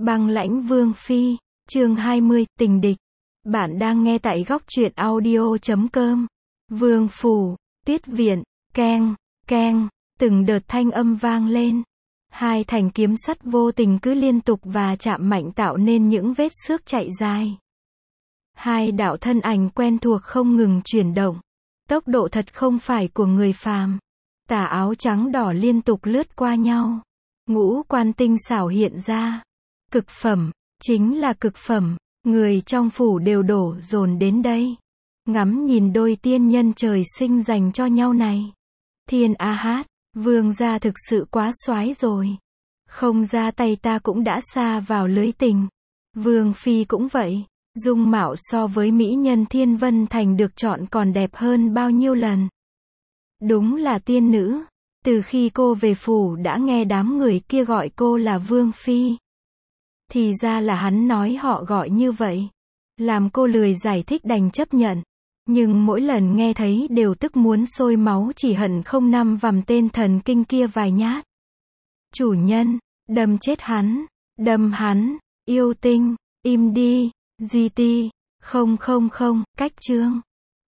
Băng lãnh vương phi, chương 20, tình địch. Bạn đang nghe tại góc truyện audio.com. Vương phủ, tuyết viện, keng, keng, từng đợt thanh âm vang lên. Hai thanh kiếm sắt vô tình cứ liên tục và chạm mạnh tạo nên những vết xước chạy dài. Hai đạo thân ảnh quen thuộc không ngừng chuyển động. Tốc độ thật không phải của người phàm. Tà áo trắng đỏ liên tục lướt qua nhau. Ngũ quan tinh xảo hiện ra. Cực phẩm, chính là cực phẩm. Người trong phủ đều đổ dồn đến đây. Ngắm nhìn đôi tiên nhân trời sinh dành cho nhau này. Thiên A Hát, vương gia thực sự quá soái rồi. Không ra tay ta cũng đã sa vào lưới tình. Vương phi cũng vậy. Dung mạo so với mỹ nhân Thiên Vân Thành được chọn còn đẹp hơn bao nhiêu lần. Đúng là tiên nữ. Từ khi cô về phủ đã nghe đám người kia gọi cô là Vương phi. Thì ra là hắn nói họ gọi như vậy. Làm cô lười giải thích đành chấp nhận. Nhưng mỗi lần nghe thấy đều tức muốn sôi máu, chỉ hận không năm vằm tên thần kinh kia vài nhát. Chủ nhân, đâm chết hắn, đâm hắn, yêu tinh, im đi, di ti, không, cách chương.